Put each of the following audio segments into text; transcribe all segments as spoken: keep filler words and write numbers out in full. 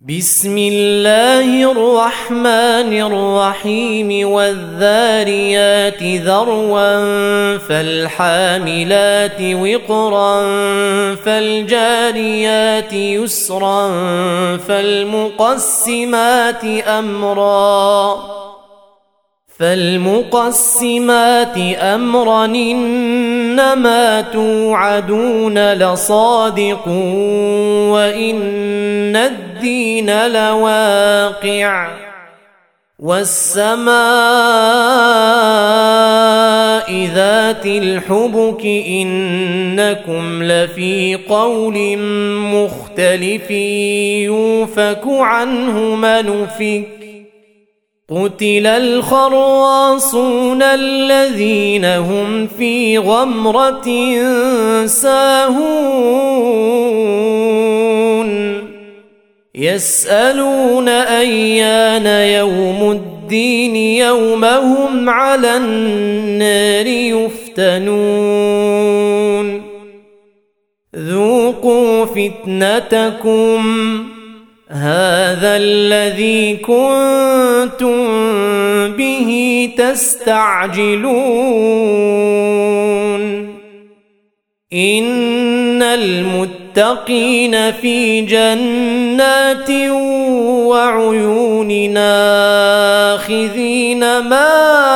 بسم الله الرحمن الرحيم والذاريات ذروا فالحاملات وقرا فالجاريات يسرا فالمقسمات أمرا فالمقسمات أمرا إنما توعدون لصادق وإن الدين لواقع والسماء ذات الحبك إنكم لفي قول مختلف يوفك عنه من أفك قتل الخراصون الذين هم في غمرة ساهون يسألون أيان يوم الدين يوم هم على النار يفتنون ذوقوا فتنتكم هذا الذي كنتم به تستعجلون إن المتقين في جنات وعيون آخذين ما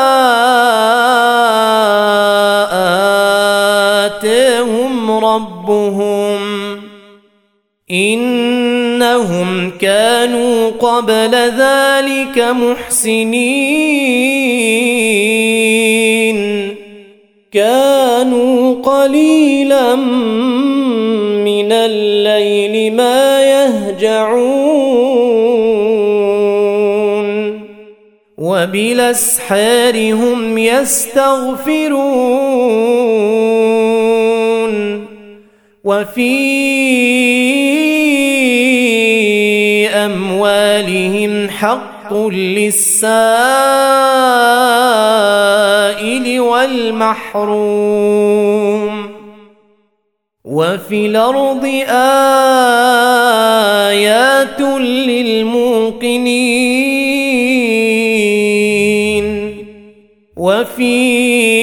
آتاهم ربهم إنهم كانوا قبل ذلك محسنين كانوا قليلا من الليل ما يهجعون وبالأسحار هم يستغفرون وفي أموالهم حق للسائل والمحروم وفي الأرض آيات للموقنين وفي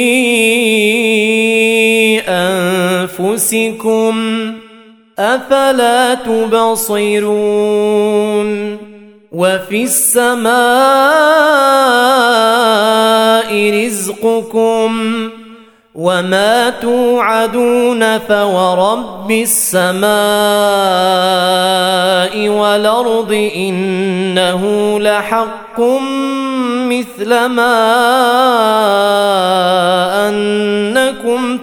أنفسكم أفلا تبصرون وفي السماء رزقكم وما توعدون فورب السماء والأرض إنه لحق مثل ما أنكم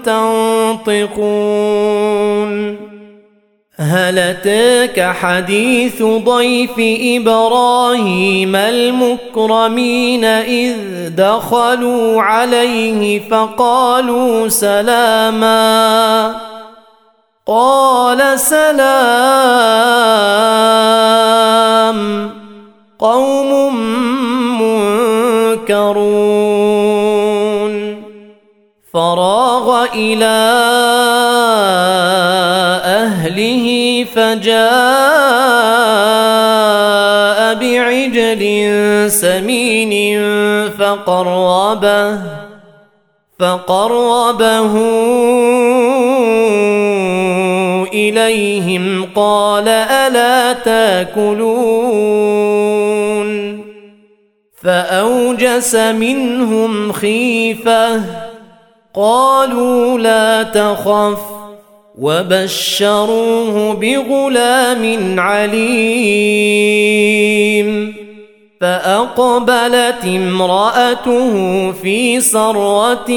تنطقون هل أتاك حديث ضيف إبراهيم المكرمين إذ دخلوا عليه فقالوا سلاما قال سلام قوم منكرون فراغ إلى أهله فجاء بعجل سمين فقربه فقربه إليهم قال ألا تاكلون فأوجس منهم خيفة قالوا لا تخف وبشروه بغلام عليم فأقبلت امرأته في صرة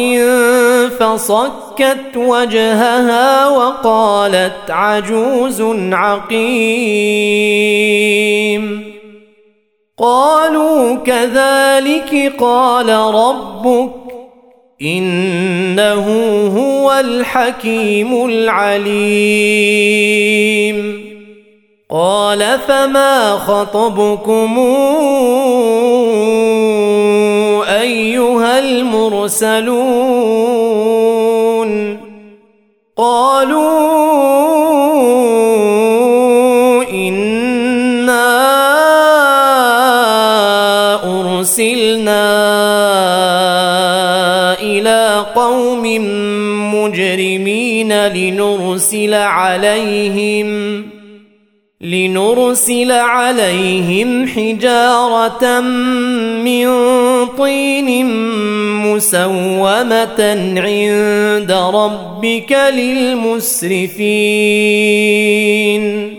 فصكت وجهها وقالت عجوز عقيم قالوا كذلك قال ربك إنه هو الحكيم العليم قال فما خطبكم أيها المرسلون قالوا إنا أرسلنا إلى قوم مجرمين لنرسل عليهم لنرسل عليهم حجارة من طين مسومة عند ربك للمسرفين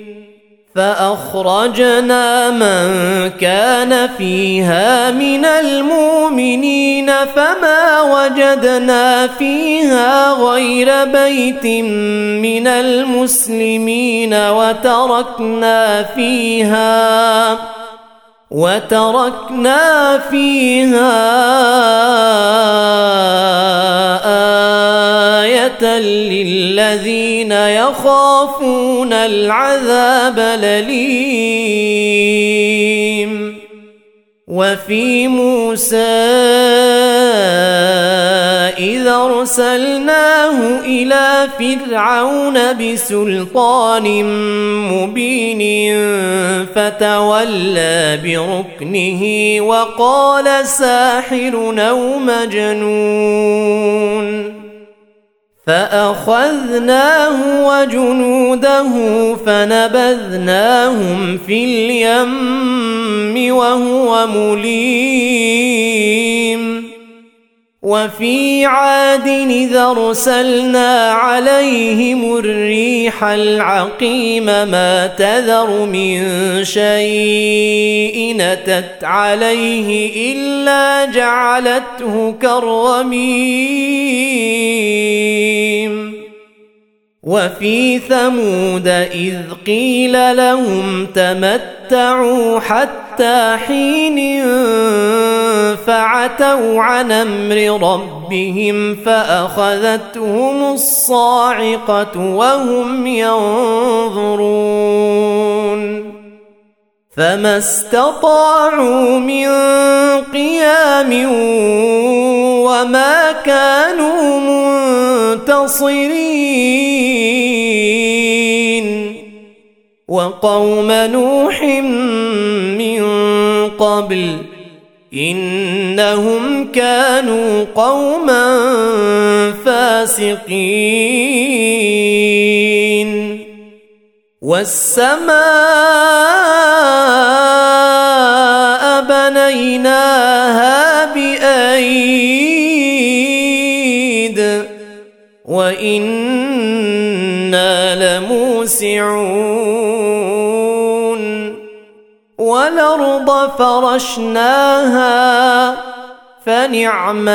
فأخرجنا من كان فيها من المؤمنين فما وجدنا فيها غير بيت من المسلمين وتركنا فيها وتركنا فيها آية للذين يخافون العذاب الأليم وفي موسى إذا أرسلناه إلى فرعون بسلطان مبين فتولى بركنه وقال ساحر أو مجنون فأخذناه وجنوده فنبذناهم في اليم وهو مليم وفي عاد إذا أرسلنا عليهم الريح العقيم ما تذر من شيء أتت عليه إلا جعلته كالرميم وفي ثمود إذ قيل لهم تمتعوا حتى حين فعتوا عن أمر ربهم فأخذتهم الصاعقة وهم ينظرون فما استطاعوا من قيام وما كانوا منتصرين وقوم نوح من قبل إنهم كانوا قوما فاسقين والسماء بنيناها بأيد وإنا لموسعون والأرض فرشناها فنعم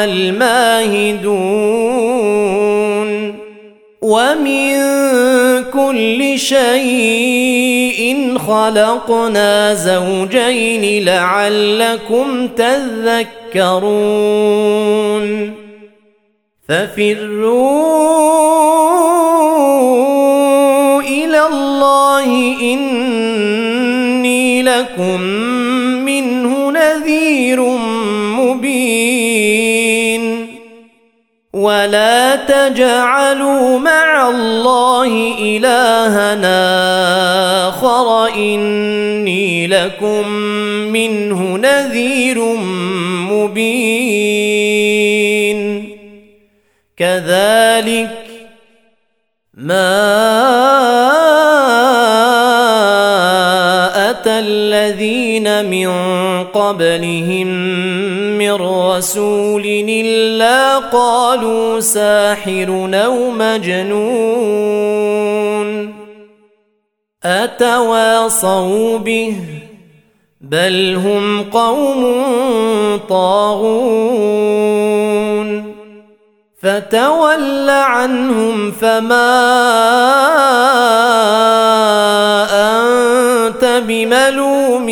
الماهدون ومن كل شيء خلقنا زوجين لعلكم تذكرون ففروا إلى الله إني لكم منه نذير مبين ولا تجعلوا مع الله إلهنا آخر إني لكم منه نذير مبين كذلك ما أتى الذين من قبلهم من رسول إلا قالوا ساحر أو مجنون أتواصوا به بل هم قوم طاغون فتول عنهم فما أنت بملوم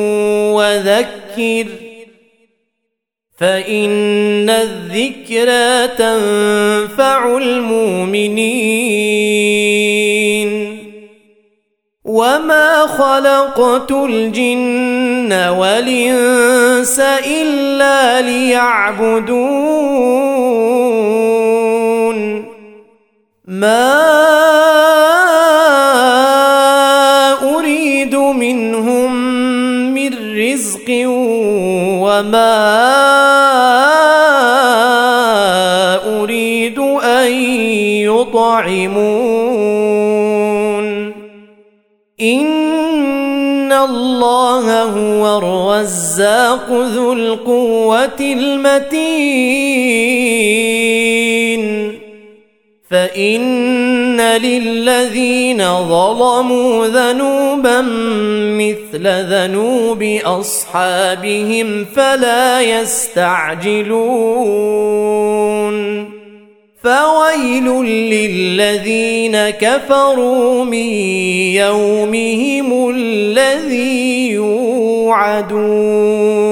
وذكر فإن الذكرى تنفع المؤمنين وما خلقت الجن والإنس إلا ليعبدون ما أريد منهم من رزق وما أريد أن يطعمون إن الله هو الرزاق ذو القوة المتين فإن للذين ظلموا ذنوبا مثل ذنوب أصحابهم فلا يستعجلون فويل للذين كفروا من يومهم الذي يوعدون